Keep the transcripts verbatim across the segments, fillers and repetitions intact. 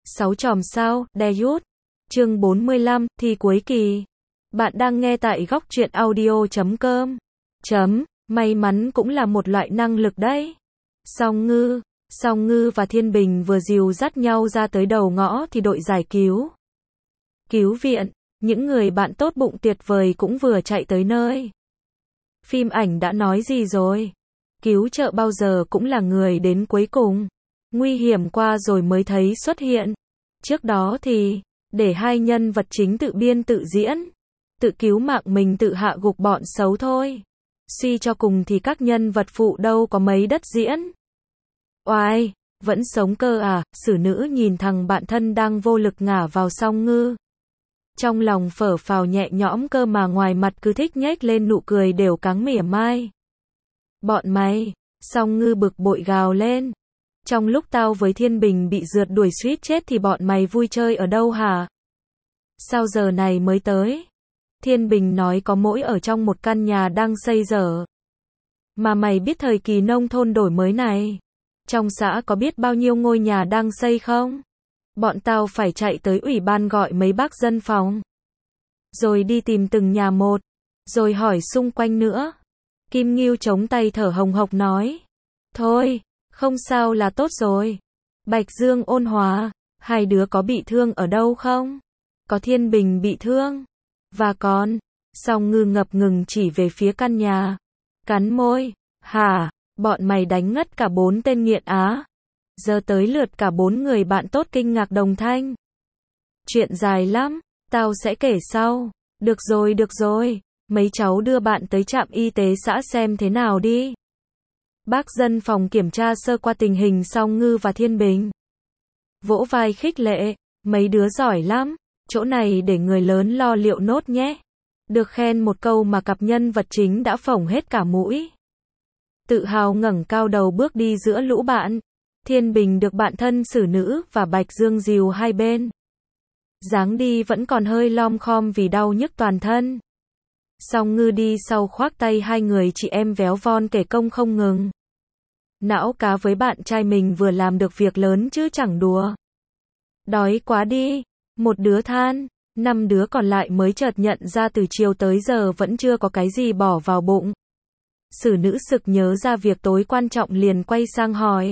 Sáu chòm sao, Debut. Chương bốn mươi lăm, thi cuối kỳ. Bạn đang nghe tại góc truyện audio chấm com. Chấm, may mắn cũng là một loại năng lực đấy. Song Ngư, Song Ngư và Thiên Bình vừa dìu dắt nhau ra tới đầu ngõ thì đội giải cứu. Cứu viện, những người bạn tốt bụng tuyệt vời cũng vừa chạy tới nơi. Phim ảnh đã nói gì rồi? Cứu trợ bao giờ cũng là người đến cuối cùng. Nguy hiểm qua rồi mới thấy xuất hiện. Trước đó thì, để hai nhân vật chính tự biên tự diễn. Tự cứu mạng mình tự hạ gục bọn xấu thôi. Suy cho cùng thì các nhân vật phụ đâu có mấy đất diễn. Oai, vẫn sống cơ à? Sử nữ nhìn thằng bạn thân đang vô lực ngả vào Song Ngư. Trong lòng phở phào nhẹ nhõm cơ mà ngoài mặt cứ thích nhếch lên nụ cười đều cáng mỉa mai. Bọn mày, Song Ngư bực bội gào lên. Trong lúc tao với Thiên Bình bị rượt đuổi suýt chết thì bọn mày vui chơi ở đâu hả? Sao giờ này mới tới? Thiên Bình nói có mỗi ở trong một căn nhà đang xây dở. Mà mày biết thời kỳ nông thôn đổi mới này, trong xã có biết bao nhiêu ngôi nhà đang xây không? Bọn tao phải chạy tới ủy ban gọi mấy bác dân phòng. Rồi đi tìm từng nhà một. Rồi hỏi xung quanh nữa. Kim Ngưu chống tay thở hồng hộc nói. Thôi, không sao là tốt rồi. Bạch Dương ôn hòa. Hai đứa có bị thương ở đâu không? Có Thiên Bình bị thương. Và còn, Song Ngư ngập ngừng chỉ về phía căn nhà. Cắn môi. Hả, bọn mày đánh ngất cả bốn tên nghiện á. Giờ tới lượt cả bốn người bạn tốt kinh ngạc đồng thanh. Chuyện dài lắm, tao sẽ kể sau. Được rồi, được rồi, mấy cháu đưa bạn tới trạm y tế xã xem thế nào đi. Bác dân phòng kiểm tra sơ qua tình hình Song Ngư và Thiên Bình. Vỗ vai khích lệ, mấy đứa giỏi lắm, chỗ này để người lớn lo liệu nốt nhé. Được khen một câu mà cặp nhân vật chính đã phồng hết cả mũi. Tự hào ngẩng cao đầu bước đi giữa lũ bạn. Thiên Bình được bạn thân Sử nữ và Bạch Dương dìu hai bên. Dáng đi vẫn còn hơi lom khom vì đau nhức toàn thân. Song Ngư đi sau khoác tay hai người chị em véo von kể công không ngừng. Não cá với bạn trai mình vừa làm được việc lớn chứ chẳng đùa. Đói quá đi, một đứa than, năm đứa còn lại mới chợt nhận ra từ chiều tới giờ vẫn chưa có cái gì bỏ vào bụng. Sử nữ sực nhớ ra việc tối quan trọng liền quay sang hỏi.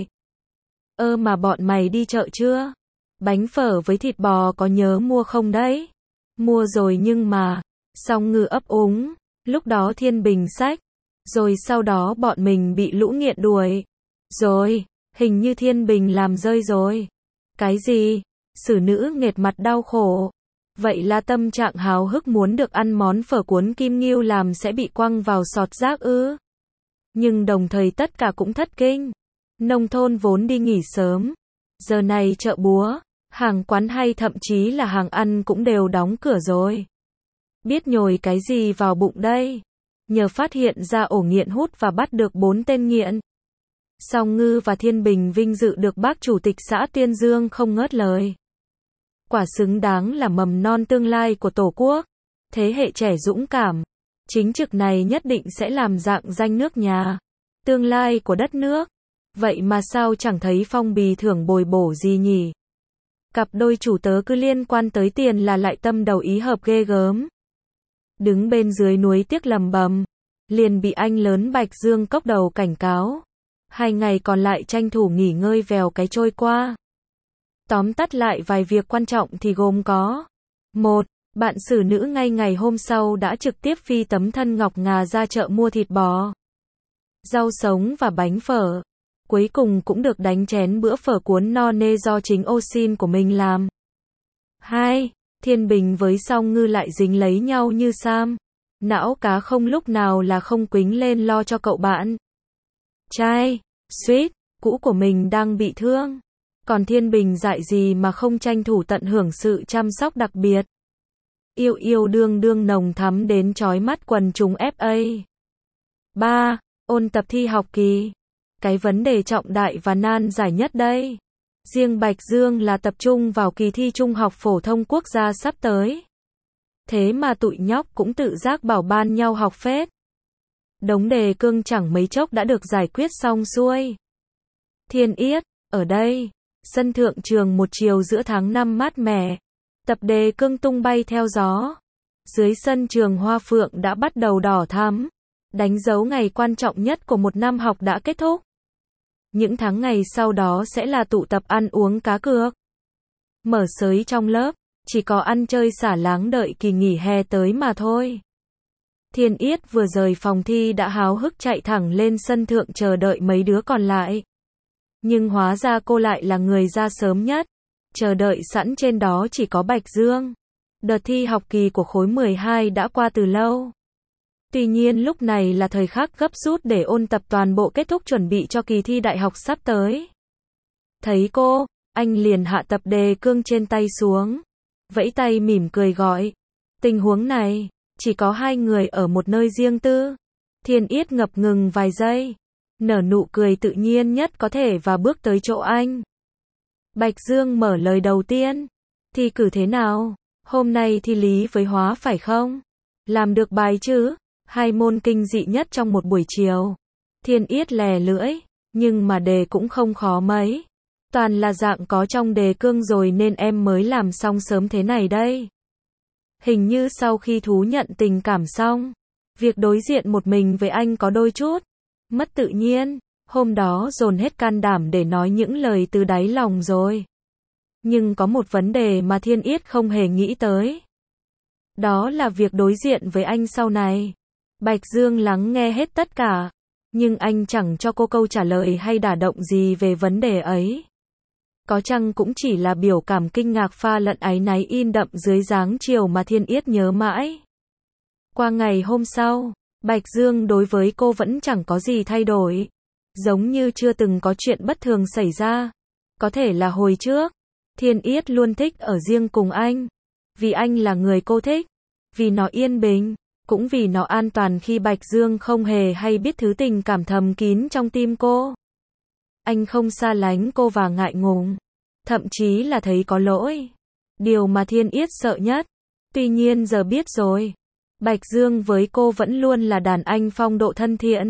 Ơ mà bọn mày đi chợ chưa? Bánh phở với thịt bò có nhớ mua không đấy? Mua rồi nhưng mà, Song Ngư ấp úng, lúc đó Thiên Bình xách, rồi sau đó bọn mình bị lũ nghiện đuổi. Rồi, hình như Thiên Bình làm rơi rồi. Cái gì? Sử nữ nghệt mặt đau khổ. Vậy là tâm trạng háo hức muốn được ăn món phở cuốn Kim Ngưu làm sẽ bị quăng vào sọt rác ư? Nhưng đồng thời tất cả cũng thất kinh. Nông thôn vốn đi nghỉ sớm. Giờ này chợ búa, hàng quán hay thậm chí là hàng ăn cũng đều đóng cửa rồi. Biết nhồi cái gì vào bụng đây? Nhờ phát hiện ra ổ nghiện hút và bắt được bốn tên nghiện. Song Ngư và Thiên Bình vinh dự được bác chủ tịch xã tuyên dương không ngớt lời. Quả xứng đáng là mầm non tương lai của Tổ quốc. Thế hệ trẻ dũng cảm. Chính trực này nhất định sẽ làm rạng danh nước nhà. Tương lai của đất nước. Vậy mà sao chẳng thấy phong bì thưởng bồi bổ gì nhỉ? Cặp đôi chủ tớ cứ liên quan tới tiền là lại tâm đầu ý hợp ghê gớm. Đứng bên dưới núi tiếc lầm bầm. Liền bị anh lớn Bạch Dương cốc đầu cảnh cáo. Hai ngày còn lại tranh thủ nghỉ ngơi vèo cái trôi qua. Tóm tắt lại vài việc quan trọng thì gồm có. Một. Bạn Sử nữ ngay ngày hôm sau đã trực tiếp phi tấm thân ngọc ngà ra chợ mua thịt bò, rau sống và bánh phở. Cuối cùng cũng được đánh chén bữa phở cuốn no nê do chính ô sin của mình làm. Hai. Thiên Bình với Song Ngư lại dính lấy nhau như Sam. Não cá không lúc nào là không quính lên lo cho cậu bạn trai, Sweet, cũ của mình đang bị thương. Còn Thiên Bình dại gì mà không tranh thủ tận hưởng sự chăm sóc đặc biệt. Yêu yêu đương đương nồng thắm đến chói mắt quần chúng ép a. Ba. Ôn tập thi học kỳ. Cái vấn đề trọng đại và nan giải nhất đây. Riêng Bạch Dương là tập trung vào kỳ thi Trung học phổ thông quốc gia sắp tới. Thế mà tụi nhóc cũng tự giác bảo ban nhau học phết. Đống đề cương chẳng mấy chốc đã được giải quyết xong xuôi. Thiên Yết, ở đây, Sân thượng trường một chiều giữa tháng năm mát mẻ. Tập đề cương tung bay theo gió. Dưới sân trường hoa phượng đã bắt đầu đỏ thắm, đánh dấu ngày quan trọng nhất của một năm học đã kết thúc. Những tháng ngày sau đó sẽ là tụ tập ăn uống cá cược. Mở sới trong lớp, chỉ có ăn chơi xả láng đợi kỳ nghỉ hè tới mà thôi. Thiên Yết vừa rời phòng thi đã háo hức chạy thẳng lên sân thượng chờ đợi mấy đứa còn lại. Nhưng hóa ra cô lại là người ra sớm nhất. Chờ đợi sẵn trên đó chỉ có Bạch Dương. Đợt thi học kỳ của khối mười hai đã qua từ lâu. Tuy nhiên lúc này là thời khắc gấp rút để ôn tập toàn bộ kết thúc chuẩn bị cho kỳ thi đại học sắp tới. Thấy cô, anh liền hạ tập đề cương trên tay xuống. Vẫy tay mỉm cười gọi. Tình huống này, chỉ có hai người ở một nơi riêng tư. Thiên Yết ngập ngừng vài giây. Nở nụ cười tự nhiên nhất có thể và bước tới chỗ anh. Bạch Dương mở lời đầu tiên. Thi cử thế nào? Hôm nay thi lý với hóa phải không? Làm được bài chứ? Hai môn kinh dị nhất trong một buổi chiều. Thiên Yết lè lưỡi, nhưng mà đề cũng không khó mấy. Toàn là dạng có trong đề cương rồi nên em mới làm xong sớm thế này đây. Hình như sau khi thú nhận tình cảm xong, việc đối diện một mình với anh có đôi chút mất tự nhiên. Hôm đó dồn hết can đảm để nói những lời từ đáy lòng rồi. Nhưng có một vấn đề mà Thiên Yết không hề nghĩ tới. Đó là việc đối diện với anh sau này. Bạch Dương lắng nghe hết tất cả, nhưng anh chẳng cho cô câu trả lời hay đả động gì về vấn đề ấy. Có chăng cũng chỉ là biểu cảm kinh ngạc pha lẫn áy náy in đậm dưới dáng chiều mà Thiên Yết nhớ mãi. Qua ngày hôm sau, Bạch Dương đối với cô vẫn chẳng có gì thay đổi. Giống như chưa từng có chuyện bất thường xảy ra. Có thể là hồi trước, Thiên Yết luôn thích ở riêng cùng anh. Vì anh là người cô thích. Vì nó yên bình. Cũng vì nó an toàn khi Bạch Dương không hề hay biết thứ tình cảm thầm kín trong tim cô. Anh không xa lánh cô và ngại ngùng. Thậm chí là thấy có lỗi. Điều mà Thiên Yết sợ nhất. Tuy nhiên giờ biết rồi. Bạch Dương với cô vẫn luôn là đàn anh phong độ thân thiện.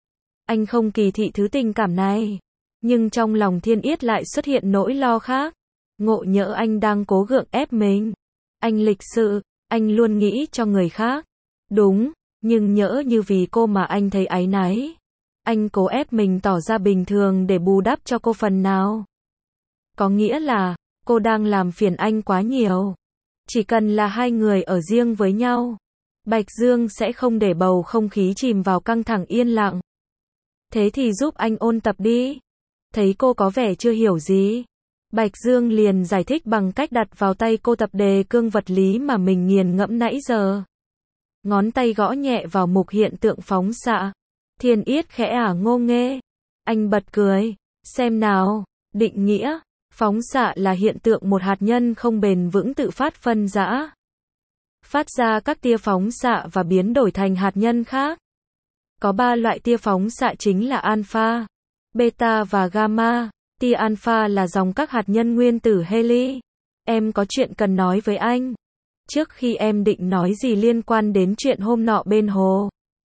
Anh không kỳ thị thứ tình cảm này. Nhưng trong lòng Thiên Yết lại xuất hiện nỗi lo khác. Ngộ nhỡ anh đang cố gượng ép mình. Anh lịch sự, anh luôn nghĩ cho người khác. Đúng, nhưng nhỡ như vì cô mà anh thấy áy náy. Anh cố ép mình tỏ ra bình thường để bù đắp cho cô phần nào. Có nghĩa là, cô đang làm phiền anh quá nhiều. Chỉ cần là hai người ở riêng với nhau, Bạch Dương sẽ không để bầu không khí chìm vào căng thẳng yên lặng. Thế thì giúp anh ôn tập đi. Thấy cô có vẻ chưa hiểu gì, Bạch Dương liền giải thích bằng cách đặt vào tay cô tập đề cương vật lý mà mình nghiền ngẫm nãy giờ. Ngón tay gõ nhẹ vào mục hiện tượng phóng xạ. Thiên Yết khẽ ả ngô nghê. Anh bật cười. Xem nào, định nghĩa. Phóng xạ là hiện tượng một hạt nhân không bền vững tự phát phân rã. Phát ra các tia phóng xạ và biến đổi thành hạt nhân khác. Có ba loại tia phóng xạ chính là alpha, beta và gamma. Tia alpha là dòng các hạt nhân nguyên tử heli. Em có chuyện cần nói với anh. Trước khi em định nói gì liên quan đến chuyện hôm nọ bên hồ,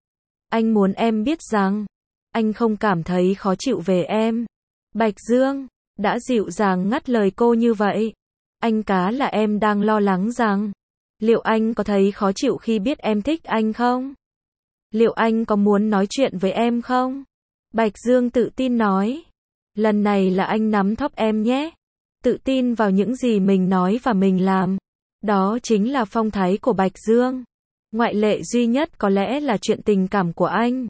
anh muốn em biết rằng, anh không cảm thấy khó chịu về em. Bạch Dương đã dịu dàng ngắt lời cô như vậy. Anh cá là em đang lo lắng rằng, liệu anh có thấy khó chịu khi biết em thích anh không? Liệu anh có muốn nói chuyện với em không? Bạch Dương tự tin nói. Lần này là anh nắm thóp em nhé. Tự tin vào những gì mình nói và mình làm. Đó chính là phong thái của Bạch Dương. Ngoại lệ duy nhất có lẽ là chuyện tình cảm của anh.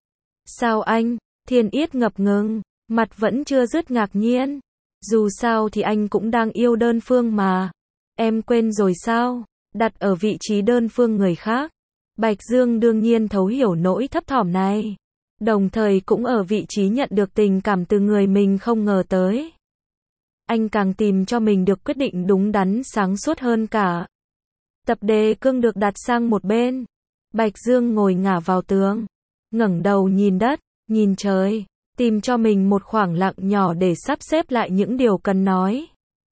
Sao anh? Thiên Yết ngập ngừng, mặt vẫn chưa dứt ngạc nhiên. Dù sao thì anh cũng đang yêu đơn phương mà. Em quên rồi sao? Đặt ở vị trí đơn phương người khác. Bạch Dương đương nhiên thấu hiểu nỗi thấp thỏm này. Đồng thời cũng ở vị trí nhận được tình cảm từ người mình không ngờ tới. Anh càng tìm cho mình được quyết định đúng đắn sáng suốt hơn cả. Tập đề cương được đặt sang một bên. Bạch Dương ngồi ngả vào tường. Ngẩng đầu nhìn đất, nhìn trời. Tìm cho mình một khoảng lặng nhỏ để sắp xếp lại những điều cần nói.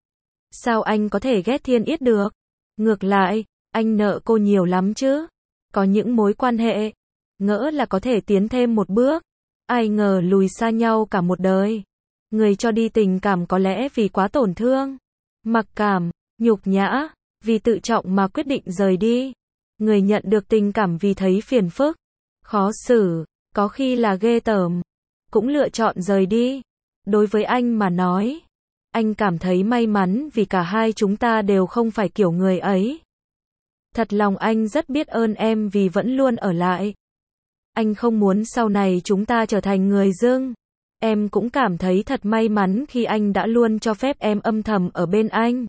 Sao anh có thể ghét Thiên Yết được? Ngược lại, anh nợ cô nhiều lắm chứ. Có những mối quan hệ, ngỡ là có thể tiến thêm một bước. Ai ngờ lùi xa nhau cả một đời. Người cho đi tình cảm có lẽ vì quá tổn thương, mặc cảm, nhục nhã, vì tự trọng mà quyết định rời đi. Người nhận được tình cảm vì thấy phiền phức, khó xử, có khi là ghê tởm, cũng lựa chọn rời đi. Đối với anh mà nói, anh cảm thấy may mắn vì cả hai chúng ta đều không phải kiểu người ấy. Thật lòng anh rất biết ơn em vì vẫn luôn ở lại. Anh không muốn sau này chúng ta trở thành người dưng. Em cũng cảm thấy thật may mắn khi anh đã luôn cho phép em âm thầm ở bên anh.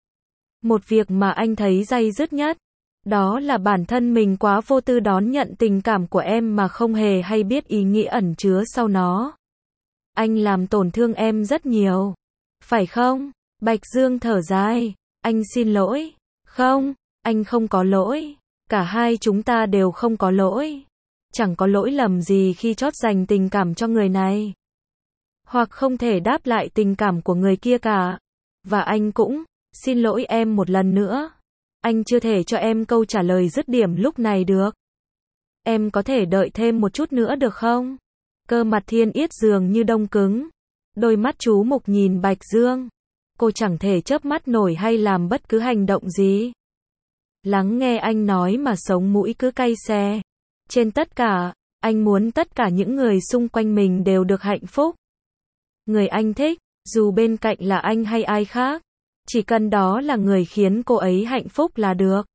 Một việc mà anh thấy day dứt nhất, đó là bản thân mình quá vô tư đón nhận tình cảm của em mà không hề hay biết ý nghĩa ẩn chứa sau nó. Anh làm tổn thương em rất nhiều. Phải không? Bạch Dương thở dài. Anh xin lỗi. Không, anh không có lỗi. Cả hai chúng ta đều không có lỗi. Chẳng có lỗi lầm gì khi chót dành tình cảm cho người này. Hoặc không thể đáp lại tình cảm của người kia cả. Và anh cũng xin lỗi em một lần nữa. Anh chưa thể cho em câu trả lời dứt điểm lúc này được. Em có thể đợi thêm một chút nữa được không? Cơ mặt Thiên Yết dường như đông cứng. Đôi mắt chú mục nhìn Bạch Dương. Cô chẳng thể chớp mắt nổi hay làm bất cứ hành động gì. Lắng nghe anh nói mà sống mũi cứ cay xè. Trên tất cả, anh muốn tất cả những người xung quanh mình đều được hạnh phúc. Người anh thích, dù bên cạnh là anh hay ai khác, chỉ cần đó là người khiến cô ấy hạnh phúc là được.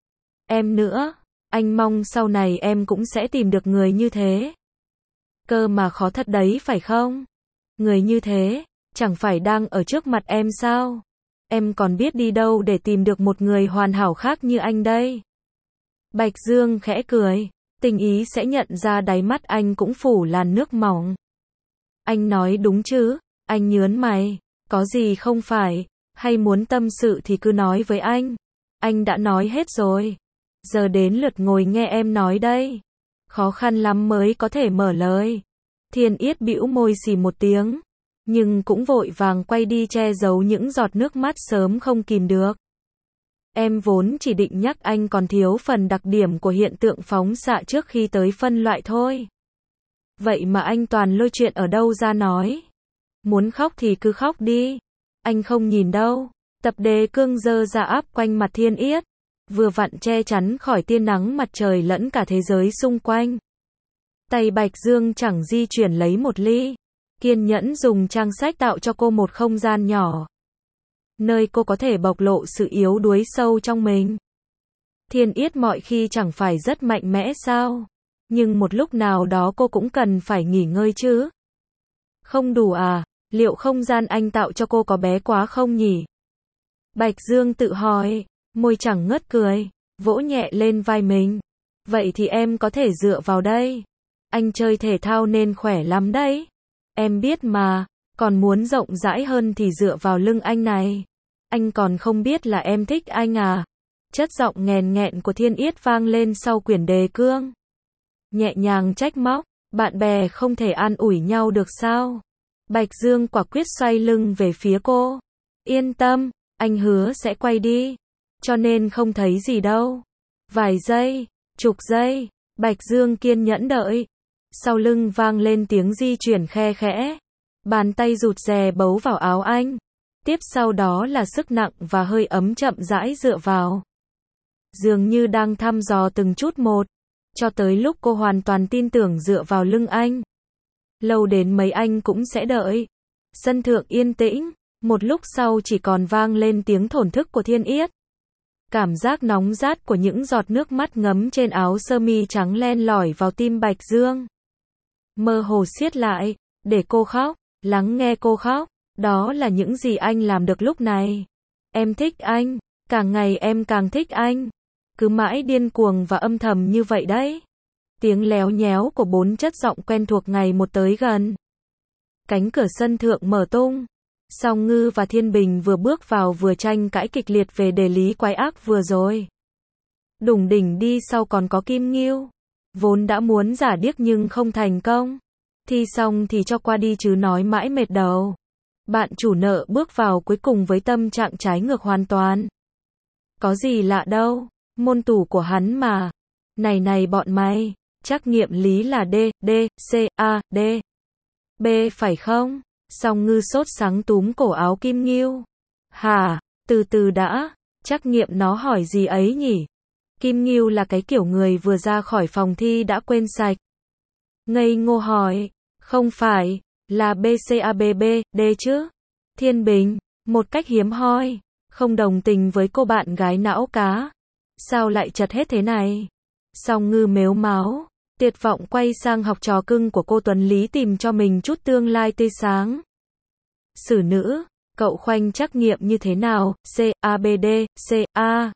Em nữa, anh mong sau này em cũng sẽ tìm được người như thế. Cơ mà khó thật đấy phải không? Người như thế, chẳng phải đang ở trước mặt em sao? Em còn biết đi đâu để tìm được một người hoàn hảo khác như anh đây? Bạch Dương khẽ cười, tình ý sẽ nhận ra đáy mắt anh cũng phủ làn nước mỏng. Anh nói đúng chứ? Anh nhớn mày, có gì không phải, hay muốn tâm sự thì cứ nói với anh. Anh đã nói hết rồi. Giờ đến lượt ngồi nghe em nói đây. Khó khăn lắm mới có thể mở lời. Thiên Yết bĩu môi xì một tiếng, nhưng cũng vội vàng quay đi che giấu những giọt nước mắt sớm không kìm được. Em vốn chỉ định nhắc anh còn thiếu phần đặc điểm của hiện tượng phóng xạ trước khi tới phân loại thôi. Vậy mà anh toàn lôi chuyện ở đâu ra nói. Muốn khóc thì cứ khóc đi. Anh không nhìn đâu. Tập đề cương giơ ra áp quanh mặt Thiên Yết, vừa vặn che chắn khỏi tia nắng mặt trời lẫn cả thế giới xung quanh. Tay Bạch Dương chẳng di chuyển lấy một ly, kiên nhẫn dùng trang sách tạo cho cô một không gian nhỏ, nơi cô có thể bộc lộ sự yếu đuối sâu trong mình. Thiên Yết mọi khi chẳng phải rất mạnh mẽ sao? Nhưng một lúc nào đó cô cũng cần phải nghỉ ngơi chứ. Không đủ à? Liệu không gian anh tạo cho cô có bé quá không nhỉ? Bạch Dương tự hỏi, môi chẳng ngớt cười, vỗ nhẹ lên vai mình. Vậy thì em có thể dựa vào đây. Anh chơi thể thao nên khỏe lắm đấy. Em biết mà, còn muốn rộng rãi hơn thì dựa vào lưng anh này. Anh còn không biết là em thích anh à? Chất giọng nghèn nghẹn của Thiên Yết vang lên sau quyển đề cương. Nhẹ nhàng trách móc, bạn bè không thể an ủi nhau được sao? Bạch Dương quả quyết xoay lưng về phía cô. Yên tâm, anh hứa sẽ quay đi. Cho nên không thấy gì đâu. Vài giây, chục giây, Bạch Dương kiên nhẫn đợi. Sau lưng vang lên tiếng di chuyển khe khẽ. Bàn tay rụt rè bấu vào áo anh. Tiếp sau đó là sức nặng và hơi ấm chậm rãi dựa vào. Dường như đang thăm dò từng chút một. Cho tới lúc cô hoàn toàn tin tưởng dựa vào lưng anh. Lâu đến mấy anh cũng sẽ đợi. Sân thượng yên tĩnh. Một lúc sau chỉ còn vang lên tiếng thổn thức của Thiên Yết. Cảm giác nóng rát của những giọt nước mắt ngấm trên áo sơ mi trắng len lỏi vào tim Bạch Dương. Mơ hồ siết lại, để cô khóc, lắng nghe cô khóc. Đó là những gì anh làm được lúc này. Em thích anh, càng ngày em càng thích anh. Cứ mãi điên cuồng và âm thầm như vậy đấy. Tiếng léo nhéo của bốn chất giọng quen thuộc ngày một tới gần. Cánh cửa sân thượng mở tung. Song Ngư và Thiên Bình vừa bước vào vừa tranh cãi kịch liệt về đề lý quái ác vừa rồi. Đủng đỉnh đi sau còn có Kim Ngưu. Vốn đã muốn giả điếc nhưng không thành công. Thi xong thì cho qua đi chứ nói mãi mệt đầu. Bạn chủ nợ bước vào cuối cùng với tâm trạng trái ngược hoàn toàn. Có gì lạ đâu, môn tủ của hắn mà. Này này bọn mày, chắc nghiệm lý là D, D, C, A, D, B phải không? Song Ngư sốt sắng túm cổ áo Kim Ngưu. Hả, từ từ đã, trắc nghiệm nó hỏi gì ấy nhỉ? Kim Ngưu là cái kiểu người vừa ra khỏi phòng thi đã quên sạch. Ngây ngô hỏi, không phải, là B C A B B, D chứ? Thiên Bình, một cách hiếm hoi, không đồng tình với cô bạn gái não cá. Sao lại chật hết thế này? Song Ngư mếu máo, tuyệt vọng quay sang học trò cưng của cô Tuấn Lý tìm cho mình chút tương lai tươi sáng. Sử nữ, cậu khoanh trắc nghiệm như thế nào? C, A, B, D, C, A.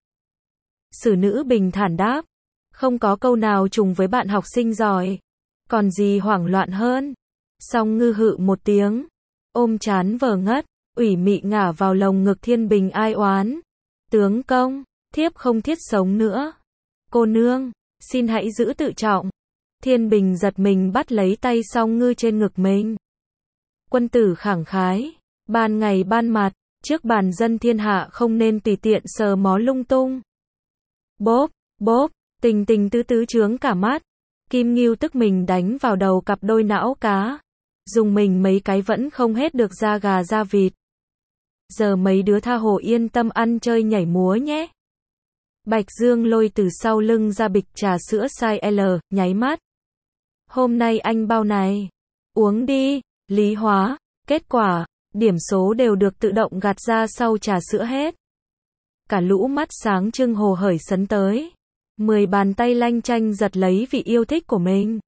Sử nữ bình thản đáp. Không có câu nào trùng với bạn học sinh giỏi. Còn gì hoảng loạn hơn? Song Ngư hự một tiếng, ôm chán vờ ngất, ủy mị ngả vào lồng ngực Thiên Bình ai oán. Tướng công, thiếp không thiết sống nữa. Cô nương, xin hãy giữ tự trọng. Thiên Bình giật mình bắt lấy tay Song Ngư trên ngực mình. Quân tử khẳng khái, ban ngày ban mặt, trước bàn dân thiên hạ không nên tùy tiện sờ mó lung tung. Bốp, bốp, tình tình tứ tứ chướng cả mắt. Kim Ngưu tức mình đánh vào đầu cặp đôi não cá. Dùng mình mấy cái vẫn không hết được da gà da vịt. Giờ mấy đứa tha hồ yên tâm ăn chơi nhảy múa nhé. Bạch Dương lôi từ sau lưng ra bịch trà sữa size L, nháy mắt. Hôm nay anh bao này. Uống đi, lý hóa. Kết quả, điểm số đều được tự động gạt ra sau trà sữa hết. Cả lũ mắt sáng trưng hồ hởi sấn tới. Mười bàn tay lanh chanh giật lấy vị yêu thích của mình.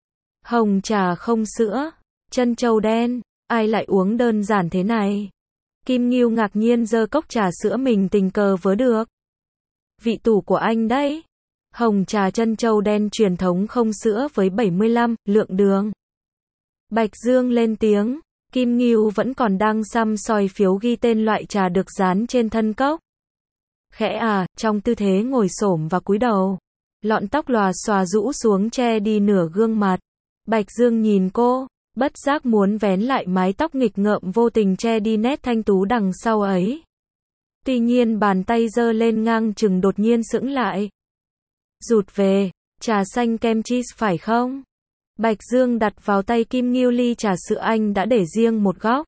Hồng trà không sữa, trân châu đen, ai lại uống đơn giản thế này? Kim Ngưu ngạc nhiên giơ cốc trà sữa mình tình cờ vớ được. Vị tủ của anh đấy. Hồng trà trân châu đen truyền thống không sữa với bảy mươi lăm lượng đường. Bạch Dương lên tiếng, Kim Ngưu vẫn còn đang săm soi phiếu ghi tên loại trà được dán trên thân cốc. Khẽ à, trong tư thế ngồi xổm và cúi đầu. Lọn tóc lòa xòa rũ xuống che đi nửa gương mặt. Bạch Dương nhìn cô, bất giác muốn vén lại mái tóc nghịch ngợm vô tình che đi nét thanh tú đằng sau ấy. Tuy nhiên bàn tay giơ lên ngang chừng đột nhiên sững lại. Rụt về, trà xanh kem cheese phải không? Bạch Dương đặt vào tay Kim Ngưu ly trà sữa anh đã để riêng một góc.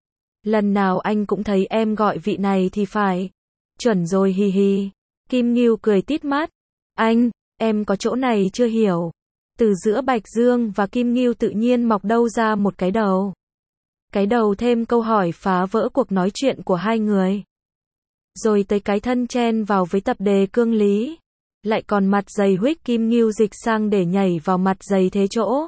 Lần nào anh cũng thấy em gọi vị này thì phải. Chuẩn rồi hì hì. Kim Ngưu cười tít mắt. Anh, em có chỗ này chưa hiểu. Từ giữa Bạch Dương và Kim Ngưu tự nhiên mọc đâu ra một cái đầu. Cái đầu thêm câu hỏi phá vỡ cuộc nói chuyện của hai người. Rồi tới cái thân chen vào với tập đề cương lý. Lại còn mặt dày huých Kim Ngưu dịch sang để nhảy vào mặt dày thế chỗ.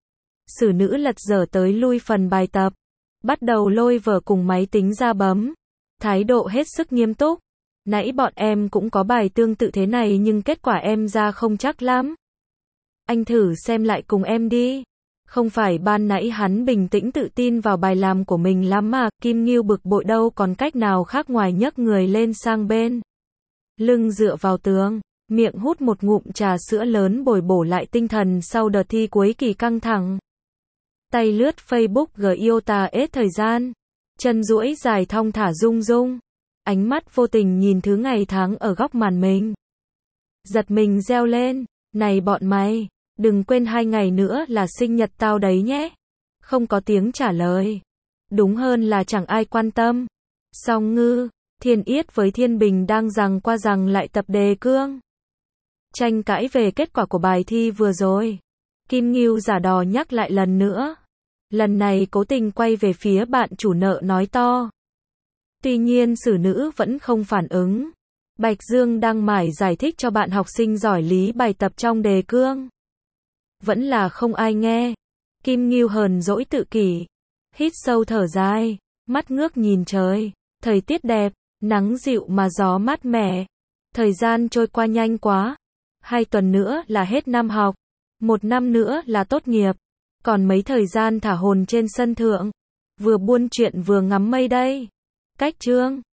Sử nữ lật dở tới lui phần bài tập. Bắt đầu lôi vở cùng máy tính ra bấm. Thái độ hết sức nghiêm túc. Nãy bọn em cũng có bài tương tự thế này nhưng kết quả em ra không chắc lắm. Anh thử xem lại cùng em đi. Không phải ban nãy hắn bình tĩnh tự tin vào bài làm của mình lắm mà. Kim Ngưu bực bội đâu còn cách nào khác ngoài nhấc người lên sang bên. Lưng dựa vào tường. Miệng hút một ngụm trà sữa lớn bồi bổ lại tinh thần sau đợt thi cuối kỳ căng thẳng. Tay lướt Facebook gờ iota ết thời gian. Chân duỗi dài thong thả rung rung. Ánh mắt vô tình nhìn thứ ngày tháng ở góc màn mình. Giật mình reo lên. Này bọn mày, đừng quên hai ngày nữa là sinh nhật tao đấy nhé. Không có tiếng trả lời. Đúng hơn là chẳng ai quan tâm. Song Ngư, Thiên Yết với Thiên Bình đang giằng qua giằng lại tập đề cương. Tranh cãi về kết quả của bài thi vừa rồi. Kim Ngưu giả đò nhắc lại lần nữa. Lần này cố tình quay về phía bạn chủ nợ nói to. Tuy nhiên sử nữ vẫn không phản ứng. Bạch Dương đang mải giải thích cho bạn học sinh giỏi lý bài tập trong đề cương. Vẫn là không ai nghe. Kim Ngưu hờn dỗi tự kỷ. Hít sâu thở dài. Mắt ngước nhìn trời. Thời tiết đẹp. Nắng dịu mà gió mát mẻ. Thời gian trôi qua nhanh quá. Hai tuần nữa là hết năm học. Một năm nữa là tốt nghiệp. Còn mấy thời gian thả hồn trên sân thượng. Vừa buôn chuyện vừa ngắm mây đây. Cách chương